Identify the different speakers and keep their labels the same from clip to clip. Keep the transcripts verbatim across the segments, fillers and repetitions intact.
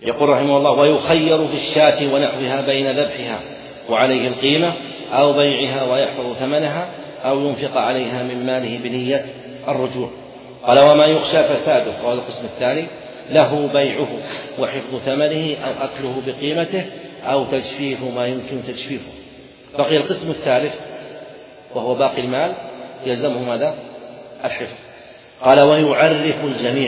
Speaker 1: يقول رحمه الله: ويخير في الشاة ونحوها بين ذبحها وعليه القيمة أو بيعها ويحفظ ثمنها أو ينفق عليها من ماله بنية الرجوع. قال: وما يخشى فساده، وهذا القسم الثاني، له بيعه وحفظ ثمنه أو أكله بقيمته أو تجفيف ما يمكن تجفيفه. بقي القسم الثالث وهو باقي المال يلزمه ماذا؟ الحفظ. قال: ويعرف الجميع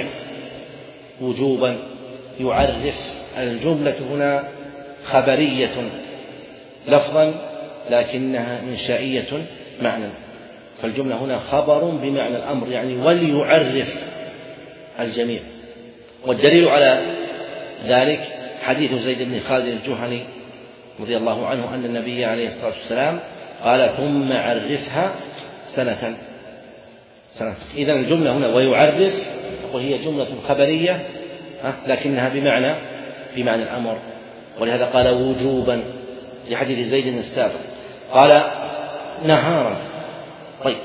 Speaker 1: وجوبا. يعرف، الجملة هنا خبرية لفظا لكنها إنشائية معنى، فالجملة هنا خبر بمعنى الأمر، يعني وليعرف الجميع. والدليل على ذلك حديث زيد بن خالد الجهني رضي الله عنه أن النبي عليه الصلاة والسلام قال: ثم عرفها سنة سنة. إذن الجملة هنا ويعرف وهي جملة خبرية لكنها بمعنى بمعنى الأمر، ولهذا قال وجوبا لحديث زيد السابق. قال: نهارا. طيب،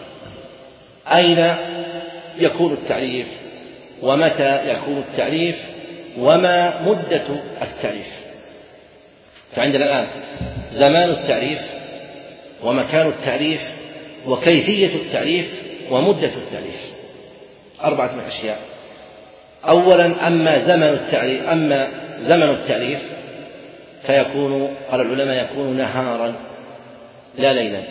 Speaker 1: أين يكون التعريف ومتى يكون التعريف وما مدة التعريف؟ فعندنا الآن زمان التعريف ومكان التعريف وكيفية التعريف ومدة التعريف، أربعة من أشياء. أولا، أما زمن التعريف أما زمن التعريف فيكون، قال العلماء، يكون نهارا لا ليلا،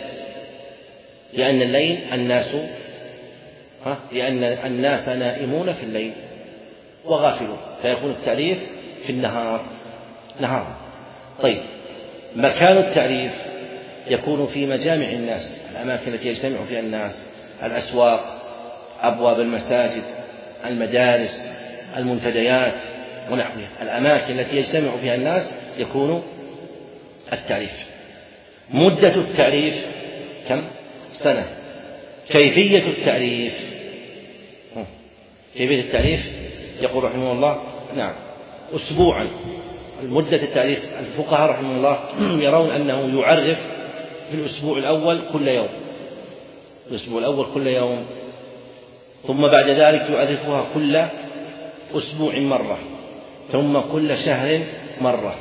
Speaker 1: لأن الليل الناس ها لأن الناس نائمون في الليل وغافلون، فيكون التعريف في النهار نهارا. طيب، مكان التعريف يكون في مجامع الناس، الأماكن التي يجتمع فيها الناس، الأسواق، أبواب المساجد، المدارس، المنتديات ونحوها، الأماكن التي يجتمع فيها الناس يكون التعريف. مدة التعريف كم؟ سنة. كيفية التعريف كيفية التعريف يقول رحمه الله: نعم، أسبوعا. مدة التعريف الفقهاء رحمه الله يرون أنه يعرف في الأسبوع الأول كل يوم، الأسبوع الأول كل يوم، ثم بعد ذلك يعرفها كل أسبوع مرة، ثم كل شهر مرة،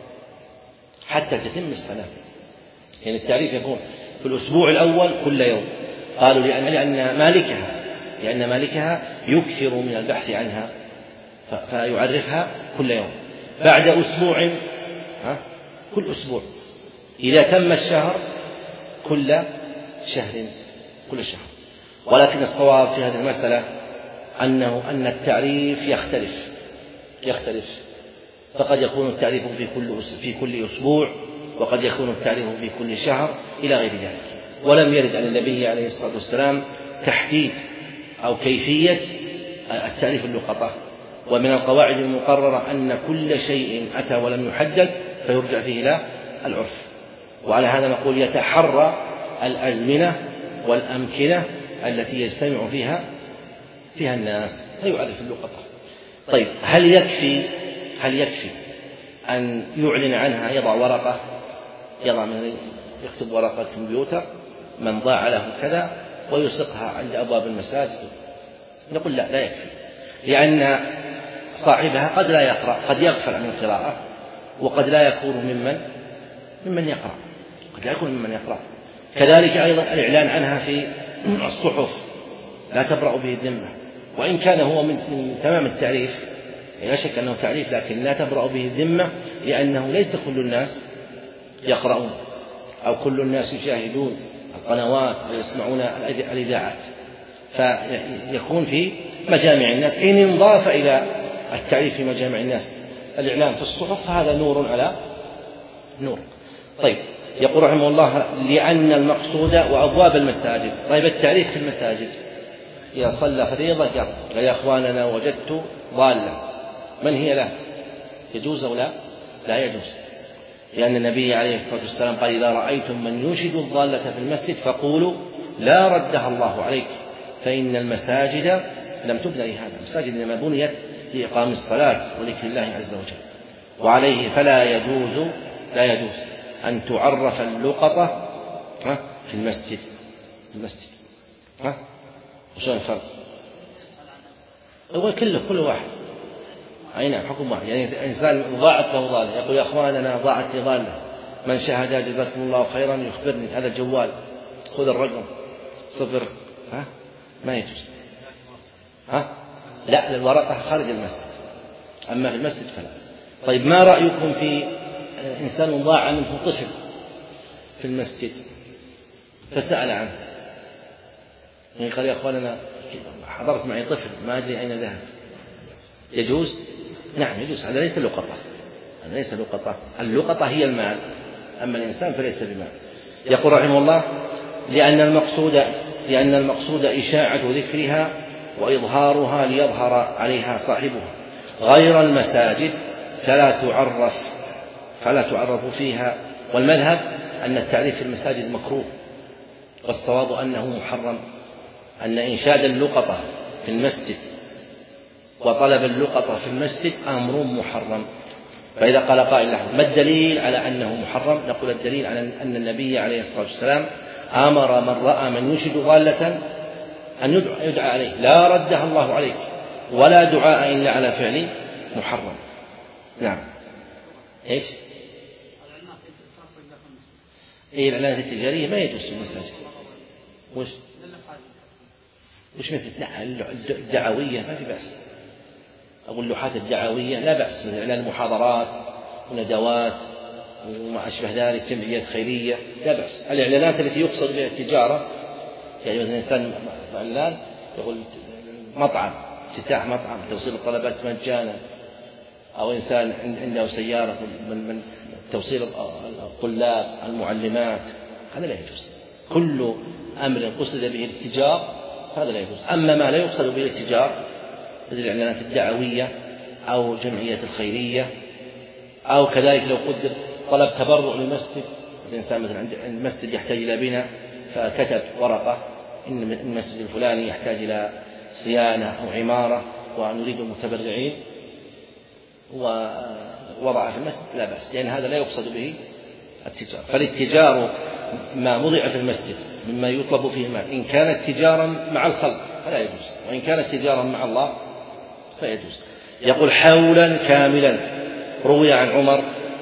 Speaker 1: حتى تتم السنة. يعني التعريف يكون في الأسبوع الأول كل يوم. قالوا لأن, لأن مالكها لأن مالكها يكثر من البحث عنها فيعرفها كل يوم. بعد أسبوع ها كل أسبوع. إذا تم الشهر كل شهر كل شهر. ولكن الصواب في هذه المسألة أنه أن التعريف يختلف يختلف فقد يكون التعريف في كل في كل أسبوع، وقد يكون التعريف في كل شهر إلى غير ذلك. ولم يرد عن النبي عليه الصلاة والسلام تحديد أو كيفية التعريف اللقطة. ومن القواعد المقررة أن كل شيء أتى ولم يحدد فيرجع فيه إلى العرف. وعلى هذا نقول يتحرى الأزمنة والأمكنة التي يجتمع فيها فيها الناس فيعرف اللقطة. طيب، هل يكفي هل يكفي أن يعلن عنها، يضع ورقة يضع من يكتب ورقة كمبيوتر من ضاع له كذا ويسقها عند أبواب المساجد؟ نقول لا لا يكفي، لأن صاحبها قد لا يقرأ، قد يغفل عن القراءة، وقد لا يكون ممن ممن يقرأ قد لا يكون ممن يقرأ. كذلك أيضا الإعلان عنها في الصحف لا تبرأ به الذمة، وإن كان هو من, من تمام التعريف، لا شك أنه تعريف، لكن لا تبرأ به الذمة، لأنه ليس كل الناس يقرؤون أو كل الناس يشاهدون القنوات ويسمعون الإذاعات، فيكون في مجامع الناس. إن انضاف إلى التعريف في مجامع الناس الإعلام في الصحف فهذا نور على نور. طيب، يقول رحمه الله: لأن المقصود وأبواب المساجد. طيب، التعريف في المساجد إذا صلى فريضة قال: يا أخواننا وجدت ضالة، من هي له؟ يجوز أو لا؟ لا يجوز، لأن النبي عليه الصلاة والسلام قال: إذا رأيتم من ينشد الضالة في المسجد فقولوا لا ردها الله عليك، فإن المساجد لم تبنى لهذا، المساجد إنما بنيت لإقام الصلاة وذكر الله عز وجل. وعليه فلا يجوز لا يجوز أن تعرف اللقطة في المسجد في المسجد ها وشو الفرق؟ هو كله كل واحد أي نعم حكم واحد. يعني إنسان ضاعت له ضالة يقول يا أخواننا ضاعت لي ضالة، من شاهد جزاكم الله خيرا يخبرني، هذا الجوال خذ الرقم صفر، ها ما يجوز، ها لا الورقة خارج المسجد، أما في المسجد فلا. طيب ما رأيكم في إنسان ضاع منه طفل في المسجد فسأل عنه، يعني قال يا أخواننا حضرت معي طفل ما أدري أين ذهب، يجوز؟ نعم يجوز، هذا ليس لقطة، هذا ليس لقطة، اللقطة هي المال، أما الإنسان فليس بمال. يقول رحمه الله لأن المقصود لأن المقصود إشاعة ذكرها وإظهارها ليظهر عليها صاحبها، غير المساجد فلا تعرف فلا تعرف فيها. والمذهب أن التعريف في المساجد مكروه، والصواب أنه محرم، أن إنشاد اللقطة في المسجد وطلب اللقطة في المسجد أمر محرم. فإذا قال قائل له ما الدليل على أنه محرم؟ نقول الدليل على أن النبي عليه الصلاة والسلام أمر من رأى من ينشد ضالة أن يدعى عليه، لا ردها الله عليك، ولا دعاء إلا على فعل محرم. نعم إيش؟ إيه الإعلانات التجارية ما يجوز في المساجد. وش؟ وش مثل الدعوية ما في بأس، أو اللوحات الدعوية لا بأس، من إعلان محاضرات وندوات وما أشبه ذلك، جمعيات خيرية لا بأس. الإعلانات التي يقصد بها التجارة، يعني مثلا إنسان إعلان يقول مطعم، افتتاح مطعم، توصيل الطلبات مجانا، أو إنسان عنده سيارة من توصيل الطلاب المعلمات، هذا لا يجوز. كل أمر قصد به الاتجار هذا لا يجوز. أما ما لا يقصد به الاتجار مثل الإعلانات الدعوية أو جمعية الخيرية، أو كذلك لو قدر طلب تبرع لمسجد، الإنسان مثلا عند المسجد يحتاج إلى بناء فكتب ورقة إن المسجد الفلاني يحتاج إلى صيانة أو عمارة ونريد المتبرعين ووضع في المسجد لا بأس، لأن هذا لا يقصد به التجار. فالاتجار ما وضع في المسجد مما يطلب فيه المال، إن كانت تجارا مع الخلق فلا يجوز، وإن كانت تجارا مع الله فيجوز. يقول حولا كاملا، روي عن عمر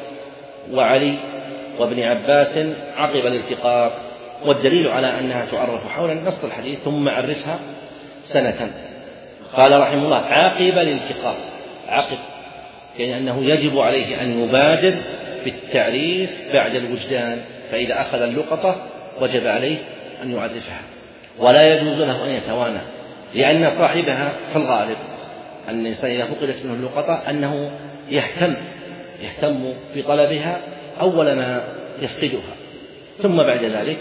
Speaker 1: وعلي وابن عباس عقب الالتقاط، والدليل على أنها تعرف حولا نص الحديث ثم عرفها سنة. قال رحمه الله عقب الالتقاط، عقب يعني أنه يجب عليه أن يبادر بالتعريف بعد الوجدان، فإذا أخذ اللقطة وجب عليه أن يعرفها، ولا يجوز له أن يتوانى، لأن صاحبها في الغالب أن الإنسان إذا فقدت منه اللقطة أنه يهتم يهتم في طلبها أول ما يفقدها، ثم بعد ذلك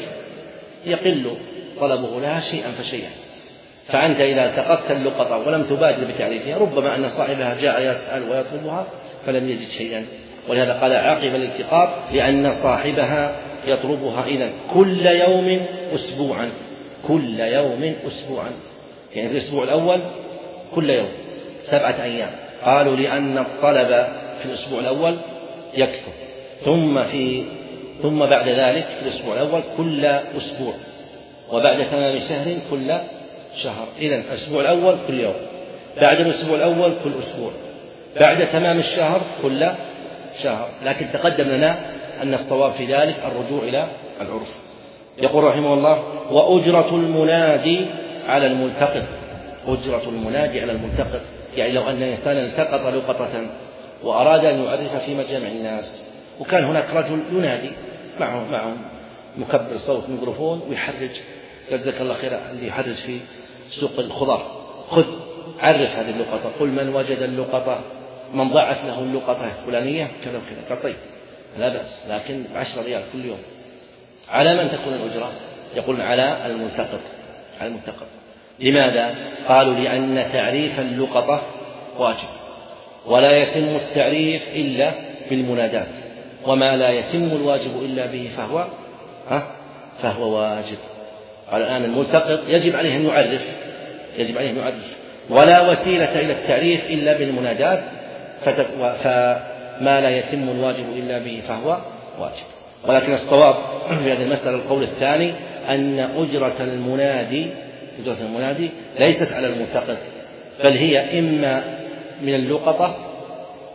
Speaker 1: يقل طلبه لها شيئا فشيئا. فأنت إذا سقطت اللقطة ولم تبادر بتعريفها ربما أن صاحبها جاء يسأل ويطلبها فلم يجد شيئا، ولهذا قال عاقب الالتقاط لأن صاحبها يطلبها إذن كل يوم أسبوعا، كل يوم أسبوعا، يعني في الأسبوع الأول كل يوم سبعة أيام. قالوا لأن الطلب في الأسبوع الأول يكثر، ثم في ثم بعد ذلك في الأسبوع الأول كل أسبوع، وبعد تمام شهر كل شهر. إذن الأسبوع الأول كل يوم، بعد الأسبوع الأول كل أسبوع، بعد تمام الشهر كل شهر. لكن تقدم لنا أن الصواب في ذلك الرجوع إلى العرف. يقول رحمه الله وأجرة المنادي على الملتقط، أجرة المنادي على الملتقط، يعني لو أن إنسانا التقط لقطة وأراد أن يعرف في مجامع الناس، وكان هناك رجل ينادي معه معه مكبر صوت ميكروفون ويحرج، جزاك الله خير اللي يحرج في سوق الخضار، خذ عرف هذه اللقطة، قل من وجد اللقطة، من ضاعت له اللقطة الفلانية كذا وكذا. قال طيب لا بأس، لكن عشرة ريال كل يوم. على من تكون الأجرة؟ يقول على الملتقط، على الملتقط. لماذا؟ قالوا لأن تعريف اللقطة واجب، ولا يتم التعريف إلا بالمنادات، وما لا يتم الواجب إلا به فهو ها فهو واجب. قال الآن الملتقط يجب عليه أن يعرف، يجب عليه أن يعرف، ولا وسيلة إلى التعريف إلا بالمنادات، فما لا يتم الواجب إلا به فهو واجب. ولكن الصواب في هذه المسألة القول الثاني أن أجرة المنادي أجرة المنادي ليست على الملتقط، بل هي إما من اللقطة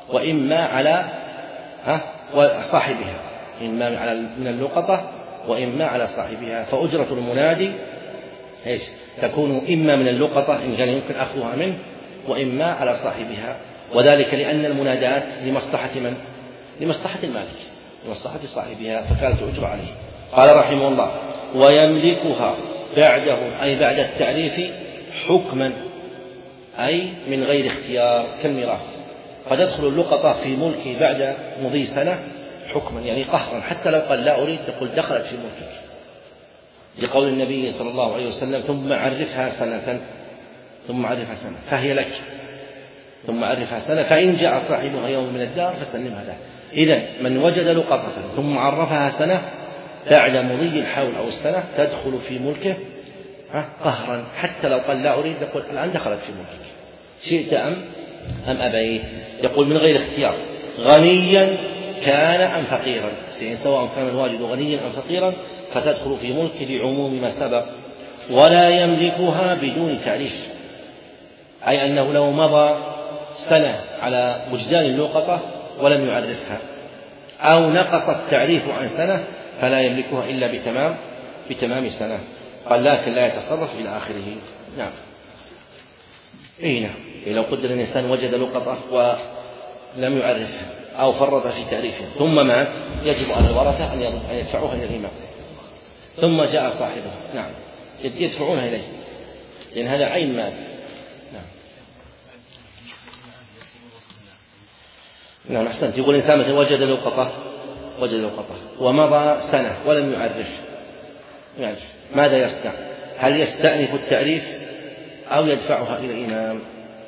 Speaker 1: وإما على صاحبها، إما على من اللقطة وإما على صاحبها. فأجرة المنادي إيش تكون إما من اللقطة إن كان يمكن أخذها منه، وإما على صاحبها، وذلك لأن المنادات لمصلحة من؟ لمصلحة المالك، لمصلحة صاحبها، فكانت أجرة عليه. قال رحمه الله: ويملكها بعده أي بعد التعريف حكما، أي من غير اختيار كالميراث. قد يدخل اللقطة في ملكه بعد مضي سنة حكما يعني قهرا، حتى لو قال لا أريد تقول دخلت في ملكك، لقول النبي صلى الله عليه وسلم: ثم عرفها سنة ثم عرفها سنة فهي لك، ثم عرفها سنة، فإن جاء صاحبها يوم من الدار فسلمها له. إذن من وجد لقطة ثم عرفها سنة بعد مضي الحول أو السنة تدخل في ملكه قهرا، حتى لو قال لا أريد تقول الآن دخلت في ملكك شئت أم أم أبيت. يقول من غير اختيار، غنيا كان أم فقيرا، سواء كان الواجد غنيا أم فقيرا فتدخل في ملك لعموم ما سبق. ولا يملكها بدون تعريف، أي أنه لو مضى سنة على وجدان اللقطة ولم يعرفها، أو نقص التعريف عن سنة فلا يملكها إلا بتمام بتمام سنة. قال لكن لا يتصرف إلى آخره. نعم. إيه نعم. لو قدر الإنسان وجد لقطة ولم يعرفها أو فرط في تعريفها ثم مات، يجب على الورثة أن يدفعوها إلى الإمام، ثم جاء صاحبها نعم يدفعونها إليه، لأن هذا عين مال. نعم. نعم أحسنت. يقول الإنسان مثلا وجد لقطة وجد لقطة ومضى سنة ولم يعرف يعرف ماذا يصنع؟ هل يستأنف التعريف أو يدفعها إلى الإمام؟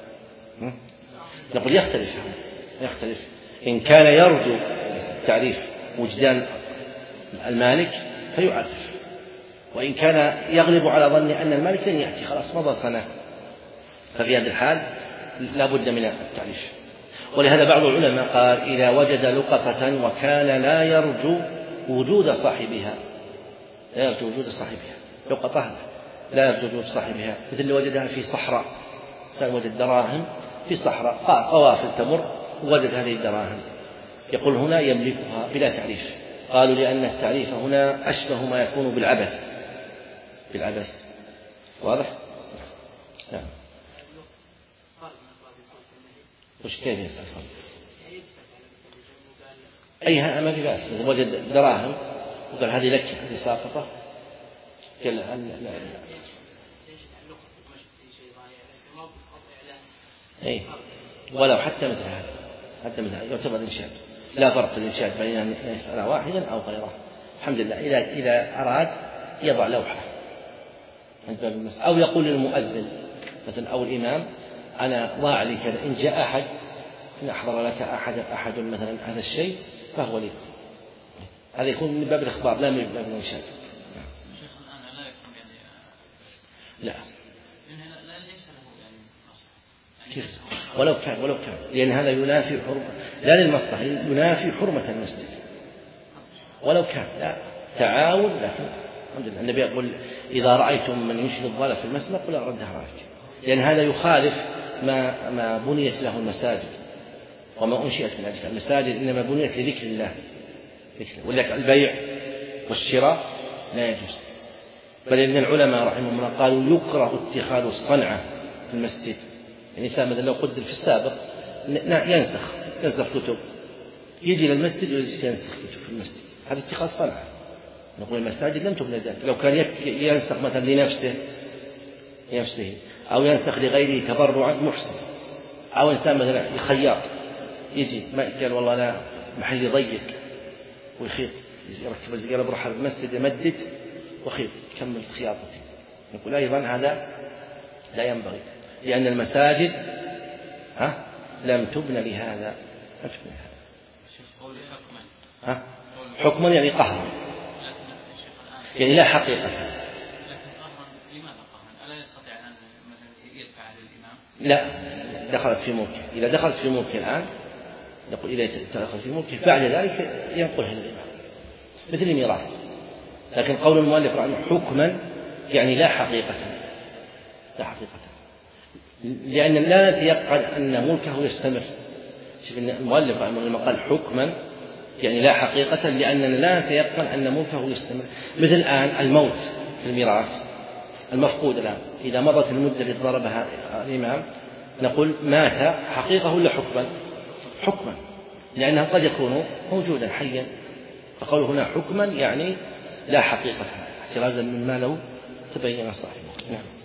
Speaker 1: نقول يختلف يختلف إن كان يرجو تعريف وجدان المالك فيعرف، وإن كان يغلب على ظن أن المالك لن يأتي خلاص مضى سنة، ففي هذا الحال لا بد من التعريف. ولهذا بعض العلماء قال إذا وجد لقطة وكان لا يرجو وجود صاحبها لا يرجو وجود صاحبها لقطة لا يرجو وجود صاحبها، مثل اللي وجدها في صحراء، وجد دراهم في صحراء قوافل تمر ووجد هذه الدراهم، يقول هنا يملكها بلا تعريف. قالوا لأن التعريف هنا أشبه ما يكون بالعبث بالعبث واضح؟ نعم. وش كيف يسأل فرق؟ أيها ما في بأس، إذا وجد دراهم وقال هذه لك هذه ساقطة قال لا لا أي ولو حتى مثل هذا حتى مثل هذا يعتبر إنشاد، لا فرق في الإنشاد بين أن يسأل واحدا أو غيره. الحمد لله. إذا إذا أراد يضع لوحة أو يقول للمؤذن مثلا أو الإمام أنا ضاع لي كذا، إن جاء أحد إن أحضر لك أحد أحد مثلا هذا الشيء فهو لك. هذا يكون من باب الإخبار لا من باب الإنشاد.
Speaker 2: شيخ الآن لا يكون يعني
Speaker 1: لا
Speaker 2: لا ليس له يعني مصلحة
Speaker 1: كيف ولو كان ولو كان لأن هذا ينافي حرمة لا للمصلحة ينافي حرمة المسجد ولو كان لا تعاون. لكن الحمد لله النبي يقول إذا رأيتم من ينشد الضالة في المسجد قل ردها رأيك، لأن هذا يخالف ما ما بنيت له المساجد وما أنشئت من أجل المساجد، إنما بنيت لذكر الله ولك البيع والشراء لا يجوز. بل إن العلماء رحمهم الله قالوا يكره اتخاذ الصنعة في المسجد. يعني الإنسان مثلا لو قدر في السابق ينسخ ينسخ كتب يجي إلى المسجد ويجلس ينسخ كتب في المسجد، هذا اتخاذ صنعة. نقول المساجد لم تبنى ذلك. لو كان ينسخ مثلا لنفسه لنفسه أو ينسخ لغيره تبرعا محسن، أو إنسان مثلا خياط يجي ما قال والله لا محلي ضيق ويخيط يركب الزجاجة بروح المسجد يمدد وخيط يكمل خياطته، نقول أيضا هذا لا ينبغي، لأن المساجد ها لم تبنى لهذا لم تبنى لهذا. ها حكما يعني قهرا يعني لا حقيقة. لا دخلت في ملكه. إذا دخلت في ملكه الآن نقول إذا دخلت في ملكه بعد ذلك ينقلها للإمام مثل الميراث. لكن قول المؤلف رحمه حكما يعني لا حقيقة لا حقيقة، لأن لا نتيقن أن ملكه يستمر، شوف المؤلف رحمه الله لما قال حكما يعني لا حقيقة، لأننا لا نتيقن أن ملكه يستمر. مثل الآن الموت في الميراث المفقود الآن، إذا مرت المدة التي ضربها الإمام نقول مات حقيقة ولا حكما؟ حكما، لأنه قد يكون موجودا حيا، فقوله هنا حكما يعني لا حقيقة احترازا مما لو تبين صاحبه. نعم.